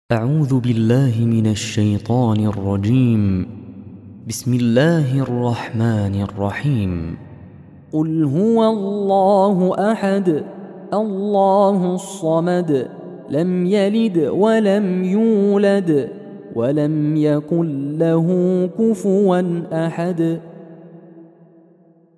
أعوذ بالله من الشيطان الرجيم. بسم الله الرحمن الرحيم. قل هو الله أحد الله الصمد لم يلد ولم يولد ولم يكن له كفوا أحد.